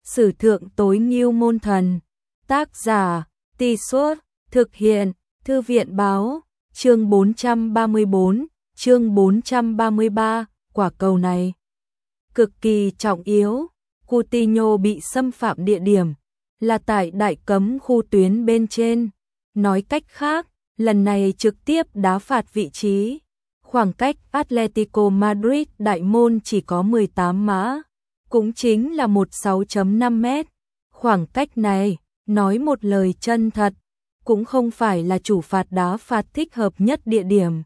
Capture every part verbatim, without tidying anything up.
Sử thượng tối ngưu môn thần. Tác giả, Tì Suốt, thực hiện, Thư viện báo, chương bốn trăm ba mươi bốn, chương bốn trăm ba mươi ba, quả cầu này cực kỳ trọng yếu. Coutinho bị xâm phạm địa điểm là tại đại cấm khu tuyến bên trên. Nói cách khác, lần này trực tiếp đá phạt vị trí. Khoảng cách Atletico Madrid đại môn chỉ có mười tám mã, cũng chính là mười sáu phẩy năm mét. Khoảng cách này, nói một lời chân thật, cũng không phải là chủ phạt đá phạt thích hợp nhất địa điểm.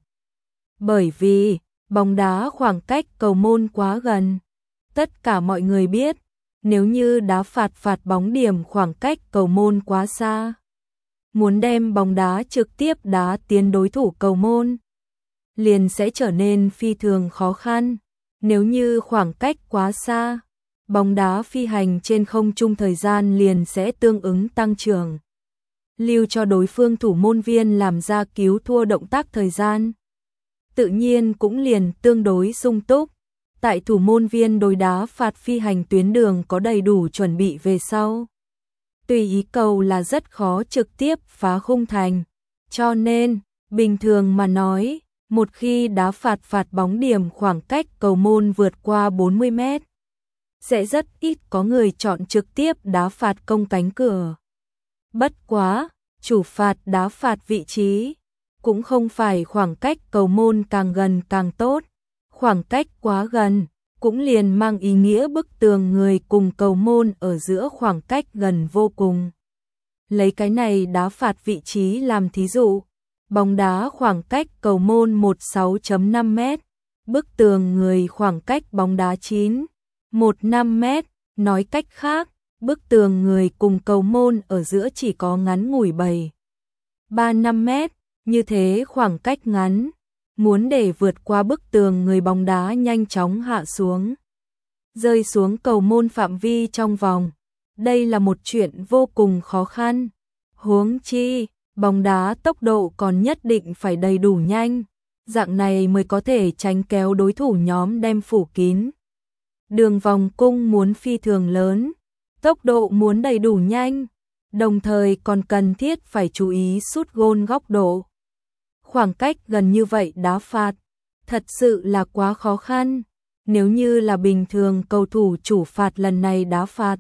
Bởi vì, bóng đá khoảng cách cầu môn quá gần. Tất cả mọi người biết, nếu như đá phạt phạt bóng điểm khoảng cách cầu môn quá xa, muốn đem bóng đá trực tiếp đá tiến đối thủ cầu môn, liền sẽ trở nên phi thường khó khăn. Nếu như khoảng cách quá xa, bóng đá phi hành trên không trung thời gian liền sẽ tương ứng tăng trưởng, lưu cho đối phương thủ môn viên làm ra cứu thua động tác thời gian, tự nhiên cũng liền tương đối sung túc. Tại thủ môn viên đối đá phạt phi hành tuyến đường có đầy đủ chuẩn bị về sau, tùy ý cầu là rất khó trực tiếp phá khung thành. Cho nên, bình thường mà nói, một khi đá phạt phạt bóng điểm khoảng cách cầu môn vượt qua bốn mươi mét, sẽ rất ít có người chọn trực tiếp đá phạt công cánh cửa. Bất quá, chủ phạt đá phạt vị trí, cũng không phải khoảng cách cầu môn càng gần càng tốt. Khoảng cách quá gần, cũng liền mang ý nghĩa bức tường người cùng cầu môn ở giữa khoảng cách gần vô cùng. Lấy cái này đá phạt vị trí làm thí dụ, bóng đá khoảng cách cầu môn mười sáu phẩy năm mét, bức tường người khoảng cách bóng đá chín phẩy mười lăm mét, nói cách khác, bức tường người cùng cầu môn ở giữa chỉ có ngắn ngủi bảy phẩy ba mươi lăm mét, như thế khoảng cách ngắn, muốn để vượt qua bức tường người bóng đá nhanh chóng hạ xuống, rơi xuống cầu môn phạm vi trong vòng, đây là một chuyện vô cùng khó khăn. Huống chi, bóng đá tốc độ còn nhất định phải đầy đủ nhanh, dạng này mới có thể tránh kéo đối thủ nhóm đem phủ kín. Đường vòng cung muốn phi thường lớn, tốc độ muốn đầy đủ nhanh, đồng thời còn cần thiết phải chú ý sút gôn góc độ. Khoảng cách gần như vậy đá phạt, thật sự là quá khó khăn. Nếu như là bình thường cầu thủ chủ phạt lần này đá phạt,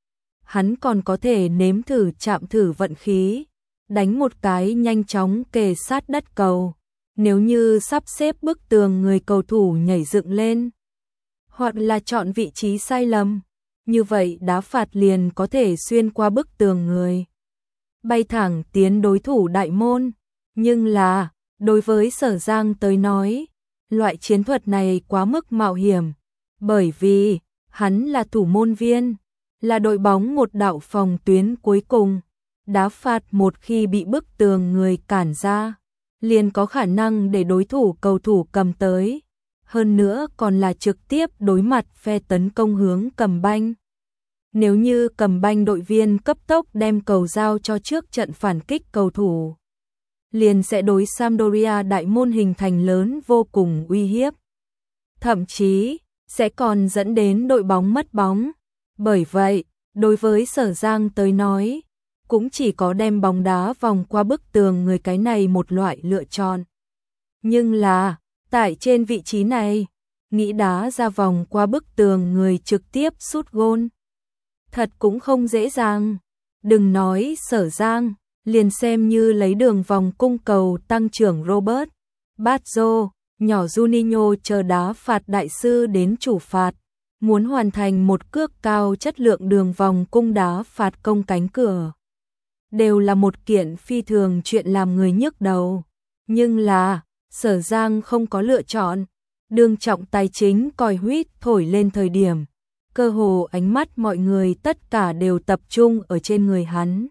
hắn còn có thể nếm thử chạm thử vận khí, đánh một cái nhanh chóng kề sát đất cầu. Nếu như sắp xếp bức tường người cầu thủ nhảy dựng lên, hoặc là chọn vị trí sai lầm, như vậy đá phạt liền có thể xuyên qua bức tường người, bay thẳng tiến đối thủ đại môn. Nhưng là, đối với Sở Giang tới nói, loại chiến thuật này quá mức mạo hiểm, bởi vì hắn là thủ môn viên, là đội bóng một đạo phòng tuyến cuối cùng. Đá phạt một khi bị bức tường người cản ra, liền có khả năng để đối thủ cầu thủ cầm tới, hơn nữa còn là trực tiếp đối mặt phe tấn công hướng cầm banh. Nếu như cầm banh đội viên cấp tốc đem cầu giao cho trước trận phản kích cầu thủ, liền sẽ đối Sampdoria đại môn hình thành lớn vô cùng uy hiếp. Thậm chí, sẽ còn dẫn đến đội bóng mất bóng. Bởi vậy, đối với Sở Giang tới nói, cũng chỉ có đem bóng đá vòng qua bức tường người cái này một loại lựa chọn. Nhưng là, tại trên vị trí này, nghĩ đá ra vòng qua bức tường người trực tiếp sút gôn, thật cũng không dễ dàng. Đừng nói Sở Giang, liền xem như lấy đường vòng cung cầu tăng trưởng Robert Baggio, nhỏ Juninho chờ đá phạt đại sư đến chủ phạt, muốn hoàn thành một cước cao chất lượng đường vòng cung đá phạt công cánh cửa, đều là một kiện phi thường chuyện làm người nhức đầu. Nhưng là, Sở Giang không có lựa chọn, đương trọng tài chính còi huýt thổi lên thời điểm, cơ hồ ánh mắt mọi người tất cả đều tập trung ở trên người hắn.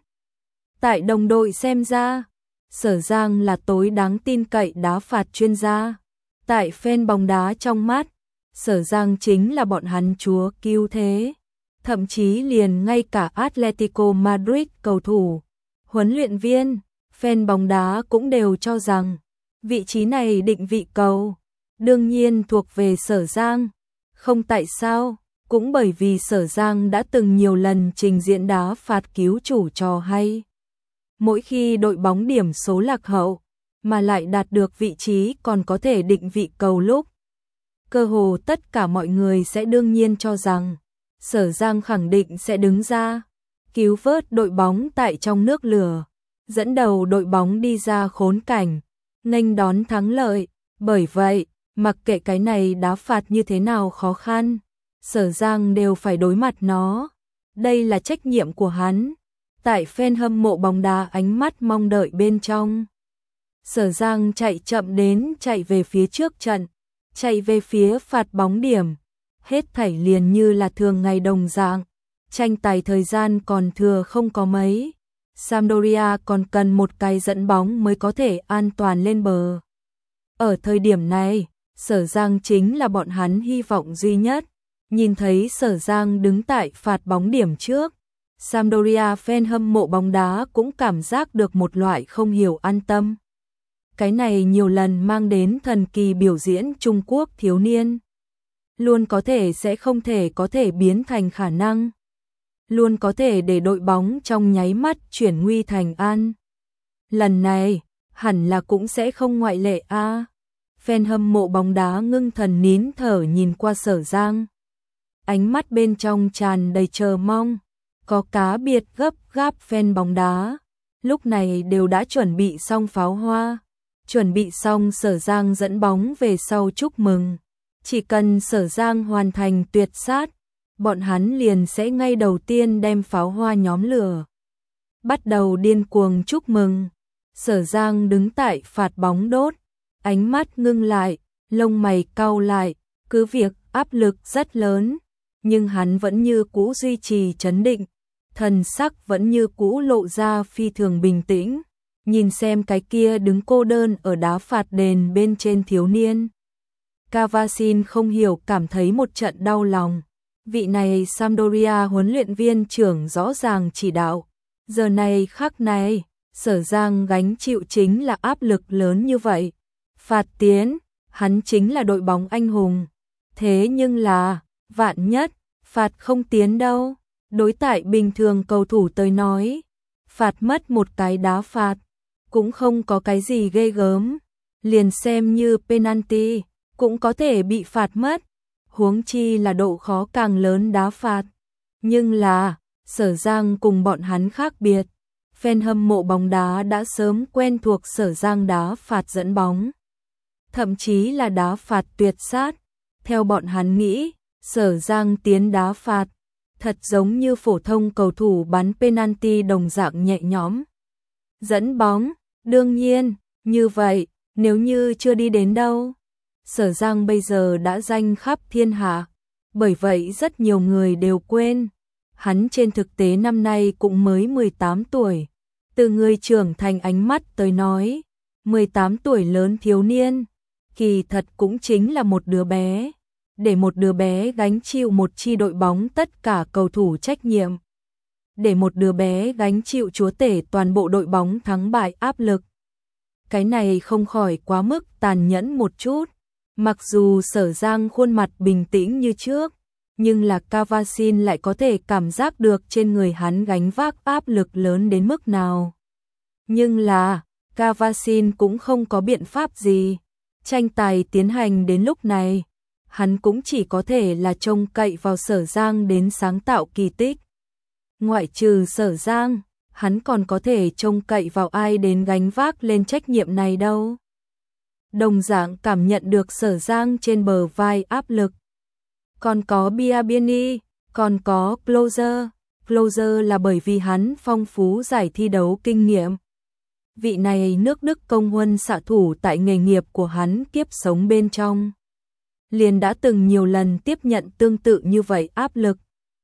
Tại đồng đội xem ra, Sở Giang là tối đáng tin cậy đá phạt chuyên gia. Tại fan bóng đá trong mắt, Sở Giang chính là bọn hắn chúa cứu thế. Thậm chí liền ngay cả Atletico Madrid cầu thủ, huấn luyện viên, fan bóng đá cũng đều cho rằng vị trí này định vị cầu đương nhiên thuộc về Sở Giang. Không tại sao, cũng bởi vì Sở Giang đã từng nhiều lần trình diễn đá phạt cứu chủ trò hay. Mỗi khi đội bóng điểm số lạc hậu, mà lại đạt được vị trí còn có thể định vị cầu lúc. Cơ hồ tất cả mọi người sẽ đương nhiên cho rằng, Sở Giang khẳng định sẽ đứng ra, cứu vớt đội bóng tại trong nước lửa, dẫn đầu đội bóng đi ra khốn cảnh, nghênh đón thắng lợi. Bởi vậy, mặc kệ cái này đá phạt như thế nào khó khăn, Sở Giang đều phải đối mặt nó. Đây là trách nhiệm của hắn. Tại fan hâm mộ bóng đá ánh mắt mong đợi bên trong, Sở Giang chạy chậm đến chạy về phía trước trận, chạy về phía phạt bóng điểm. Hết thảy liền như là thường ngày đồng dạng, tranh tài thời gian còn thừa không có mấy. Sampdoria còn cần một cái dẫn bóng mới có thể an toàn lên bờ. Ở thời điểm này, Sở Giang chính là bọn hắn hy vọng duy nhất. Nhìn thấy Sở Giang đứng tại phạt bóng điểm trước, Sampdoria fan hâm mộ bóng đá cũng cảm giác được một loại không hiểu an tâm. Cái này nhiều lần mang đến thần kỳ biểu diễn Trung Quốc thiếu niên. Luôn có thể sẽ không thể có thể biến thành khả năng. Luôn có thể để đội bóng trong nháy mắt chuyển nguy thành an. Lần này, hẳn là cũng sẽ không ngoại lệ a. À, fan hâm mộ bóng đá ngưng thần nín thở nhìn qua Sở Giang. Ánh mắt bên trong tràn đầy chờ mong. Có cá biệt gấp gáp fan bóng đá, lúc này đều đã chuẩn bị xong pháo hoa, chuẩn bị xong Sở Giang dẫn bóng về sau chúc mừng. Chỉ cần Sở Giang hoàn thành tuyệt sát, bọn hắn liền sẽ ngay đầu tiên đem pháo hoa nhóm lửa, bắt đầu điên cuồng chúc mừng. Sở Giang đứng tại phạt bóng đốt, ánh mắt ngưng lại, lông mày cau lại, cứ việc áp lực rất lớn, nhưng hắn vẫn như cũ duy trì trấn định. Thần sắc vẫn như cũ lộ ra phi thường bình tĩnh, nhìn xem cái kia đứng cô đơn ở đá phạt đền bên trên thiếu niên. Cavasin không hiểu cảm thấy một trận đau lòng. Vị này Sampdoria huấn luyện viên trưởng rõ ràng chỉ đạo. Giờ này khắc này, Sở Giang gánh chịu chính là áp lực lớn như vậy. Phạt tiến, hắn chính là đội bóng anh hùng. Thế nhưng là, vạn nhất, phạt không tiến đâu. Đối tại bình thường cầu thủ tới nói, phạt mất một cái đá phạt, cũng không có cái gì ghê gớm, liền xem như penalty, cũng có thể bị phạt mất, huống chi là độ khó càng lớn đá phạt. Nhưng là, Sở Giang cùng bọn hắn khác biệt, fan hâm mộ bóng đá đã sớm quen thuộc Sở Giang đá phạt dẫn bóng, thậm chí là đá phạt tuyệt sát. Theo bọn hắn nghĩ, Sở Giang tiến đá phạt thật giống như phổ thông cầu thủ bắn penalty đồng dạng nhẹ nhõm. Dẫn bóng, đương nhiên, như vậy, nếu như chưa đi đến đâu, Sở Giang bây giờ đã danh khắp thiên hạ, bởi vậy rất nhiều người đều quên. Hắn trên thực tế năm nay cũng mới mười tám tuổi, từ người trưởng thành ánh mắt tới nói, mười tám tuổi lớn thiếu niên, kỳ thật cũng chính là một đứa bé. Để một đứa bé gánh chịu một chi đội bóng tất cả cầu thủ trách nhiệm. Để một đứa bé gánh chịu chúa tể toàn bộ đội bóng thắng bại áp lực. Cái này không khỏi quá mức tàn nhẫn một chút. Mặc dù Sở Giang khuôn mặt bình tĩnh như trước, nhưng là Cavasin lại có thể cảm giác được trên người hắn gánh vác áp lực lớn đến mức nào. Nhưng là, Cavasin cũng không có biện pháp gì. Tranh tài tiến hành đến lúc này, hắn cũng chỉ có thể là trông cậy vào Sở Giang đến sáng tạo kỳ tích. Ngoại trừ Sở Giang, hắn còn có thể trông cậy vào ai đến gánh vác lên trách nhiệm này đâu. Đồng dạng cảm nhận được Sở Giang trên bờ vai áp lực. Còn có Biabiany, còn có Closer. Closer là bởi vì hắn phong phú giải thi đấu kinh nghiệm. Vị này nước Đức công huân xạ thủ tại nghề nghiệp của hắn kiếp sống bên trong, liền đã từng nhiều lần tiếp nhận tương tự như vậy áp lực.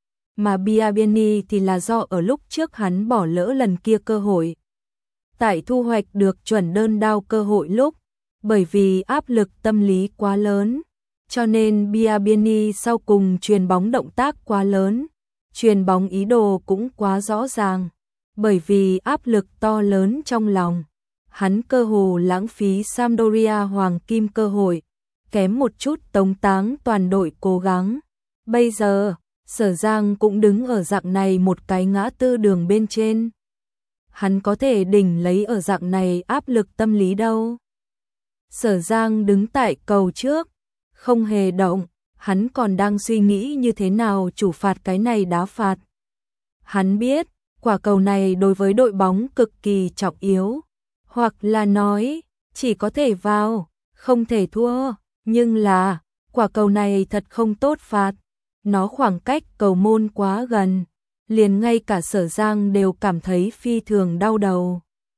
Mà Biabiany thì là do ở lúc trước hắn bỏ lỡ lần kia cơ hội. Tại thu hoạch được chuẩn đơn đao cơ hội lúc, bởi vì áp lực tâm lý quá lớn, cho nên Biabiany sau cùng chuyền bóng động tác quá lớn, chuyền bóng ý đồ cũng quá rõ ràng. Bởi vì áp lực to lớn trong lòng, hắn cơ hồ lãng phí Sampdoria hoàng kim cơ hội, kém một chút tống táng toàn đội cố gắng. Bây giờ, Sở Giang cũng đứng ở dạng này một cái ngã tư đường bên trên. Hắn có thể đỉnh lấy ở dạng này áp lực tâm lý đâu. Sở Giang đứng tại cầu trước, không hề động, hắn còn đang suy nghĩ như thế nào chủ phạt cái này đá phạt. Hắn biết, quả cầu này đối với đội bóng cực kỳ trọng yếu, hoặc là nói, chỉ có thể vào, không thể thua, nhưng là, quả cầu này thật không tốt phạt, nó khoảng cách cầu môn quá gần, liền ngay cả Sở Giang đều cảm thấy phi thường đau đầu.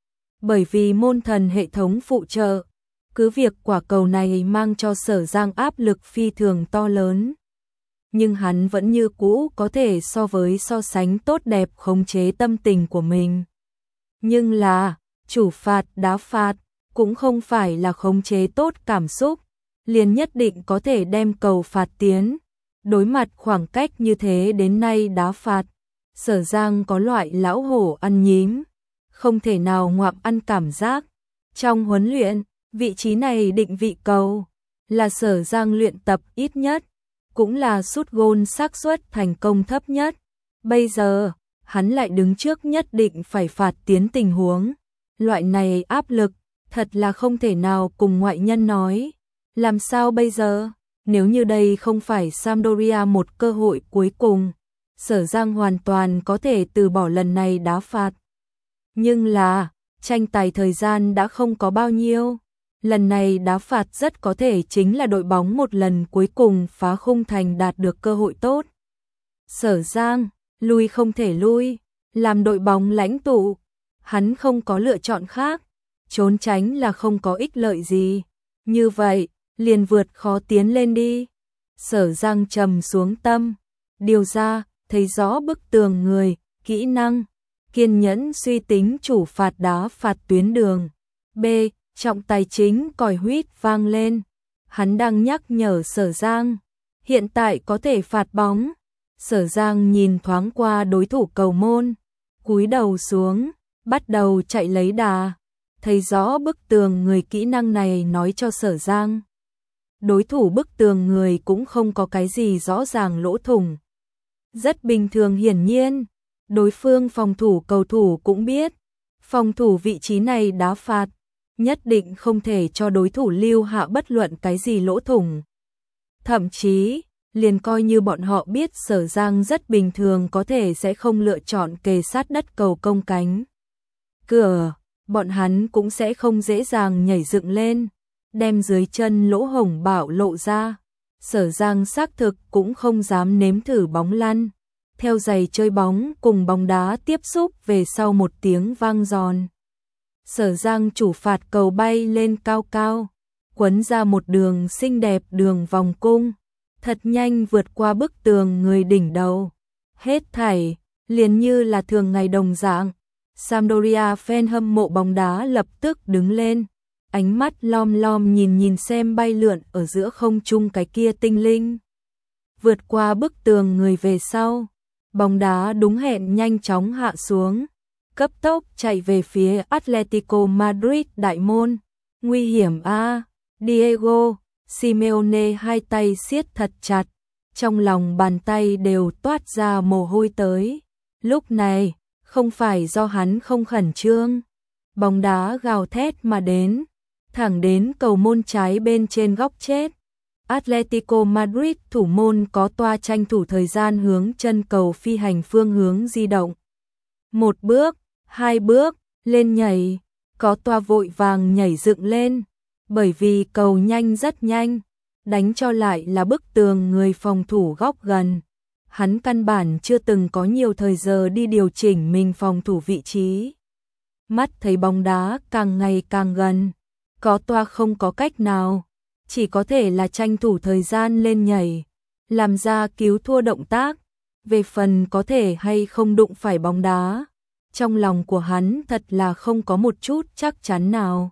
Bởi vì môn thần hệ thống phụ trợ, cứ việc quả cầu này mang cho Sở Giang áp lực phi thường to lớn. Nhưng hắn vẫn như cũ có thể so với so sánh tốt đẹp khống chế tâm tình của mình. Nhưng là, chủ phạt đá phạt, cũng không phải là khống chế tốt cảm xúc, liền nhất định có thể đem cầu phạt tiến. Đối mặt khoảng cách như thế đến nay đá phạt, Sở Giang có loại lão hổ ăn nhím, không thể nào ngoạm ăn cảm giác. Trong huấn luyện, vị trí này định vị cầu, là Sở Giang luyện tập ít nhất, cũng là sút gôn xác suất thành công thấp nhất. Bây giờ, hắn lại đứng trước nhất định phải phạt tiến tình huống. Loại này áp lực, thật là không thể nào cùng ngoại nhân nói. Làm sao bây giờ? Nếu như đây không phải Sampdoria một cơ hội cuối cùng, Sở Giang hoàn toàn có thể từ bỏ lần này đá phạt. Nhưng là, tranh tài thời gian đã không có bao nhiêu. Lần này đá phạt rất có thể chính là đội bóng một lần cuối cùng phá khung thành đạt được cơ hội tốt. Sở Giang, lui không thể lui, làm đội bóng lãnh tụ, hắn không có lựa chọn khác, trốn tránh là không có ích lợi gì. Như vậy, liền vượt khó tiến lên đi. Sở Giang trầm xuống tâm, điều ra, thấy rõ bức tường người, kỹ năng, kiên nhẫn suy tính chủ phạt đá phạt tuyến đường. B. Trọng tài chính còi huýt vang lên. Hắn đang nhắc nhở Sở Giang, hiện tại có thể phạt bóng. Sở Giang nhìn thoáng qua đối thủ cầu môn, cúi đầu xuống, bắt đầu chạy lấy đà. Thấy rõ bức tường người kỹ năng này nói cho Sở Giang. Đối thủ bức tường người cũng không có cái gì rõ ràng lỗ thủng. Rất bình thường hiển nhiên, đối phương phòng thủ cầu thủ cũng biết, phòng thủ vị trí này đá phạt, nhất định không thể cho đối thủ lưu hạ bất luận cái gì lỗ thủng. Thậm chí, liền coi như bọn họ biết Sở Giang rất bình thường có thể sẽ không lựa chọn kề sát đất cầu công cánh cửa, bọn hắn cũng sẽ không dễ dàng nhảy dựng lên, đem dưới chân lỗ hổng bạo lộ ra. Sở Giang xác thực cũng không dám nếm thử bóng lăn, theo giày chơi bóng cùng bóng đá tiếp xúc về sau một tiếng vang giòn. Sở Giang chủ phạt cầu bay lên cao cao, quấn ra một đường xinh đẹp đường vòng cung, thật nhanh vượt qua bức tường người đỉnh đầu. Hết thảy, liền như là thường ngày đồng dạng. Sampdoria fan hâm mộ bóng đá lập tức đứng lên, ánh mắt lom lom nhìn nhìn xem bay lượn ở giữa không trung cái kia tinh linh. Vượt qua bức tường người về sau, bóng đá đúng hẹn nhanh chóng hạ xuống, cấp tốc chạy về phía Atletico Madrid đại môn. Nguy hiểm a, Diego Simeone hai tay siết thật chặt, trong lòng bàn tay đều toát ra mồ hôi tới. Lúc này, không phải do hắn không khẩn trương, bóng đá gào thét mà đến, thẳng đến cầu môn trái bên trên góc chết. Atletico Madrid thủ môn có toa tranh thủ thời gian hướng chân cầu phi hành phương hướng di động. Một bước, hai bước, lên nhảy, có toa vội vàng nhảy dựng lên, bởi vì cầu nhanh rất nhanh, đánh cho lại là bức tường người phòng thủ góc gần. Hắn căn bản chưa từng có nhiều thời giờ đi điều chỉnh mình phòng thủ vị trí. Mắt thấy bóng đá càng ngày càng gần, có toa không có cách nào, chỉ có thể là tranh thủ thời gian lên nhảy, làm ra cứu thua động tác. Về phần có thể hay không đụng phải bóng đá, trong lòng của hắn thật là không có một chút chắc chắn nào.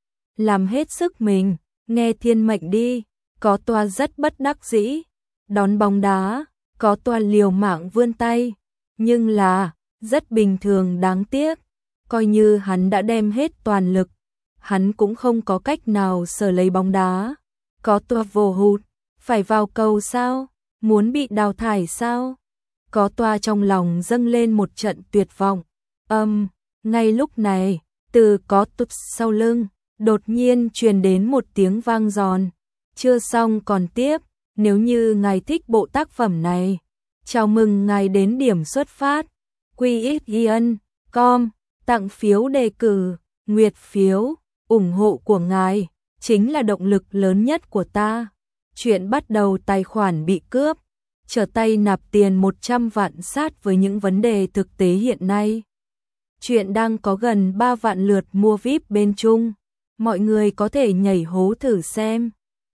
Làm hết sức mình, nghe thiên mệnh đi. Có toa rất bất đắc dĩ, đón bóng đá, có toa liều mạng vươn tay, nhưng là, rất bình thường đáng tiếc, coi như hắn đã đem hết toàn lực, hắn cũng không có cách nào sờ lấy bóng đá. Có toa vô hụt, phải vào cầu sao? Muốn bị đào thải sao? Có toa trong lòng dâng lên một trận tuyệt vọng. Âm, ngay lúc này, từ có túp sau lưng, đột nhiên truyền đến một tiếng vang giòn. Chưa xong còn tiếp, nếu như ngài thích bộ tác phẩm này, chào mừng ngài đến điểm xuất phát. quy ích yên com tặng phiếu đề cử, nguyệt phiếu, ủng hộ của ngài chính là động lực lớn nhất của ta. Chuyện bắt đầu tài khoản bị cướp, trở tay nạp tiền một trăm vạn sát với những vấn đề thực tế hiện nay. Chuyện đang có gần ba vạn lượt mua víp bên Trung, mọi người có thể nhảy hố thử xem.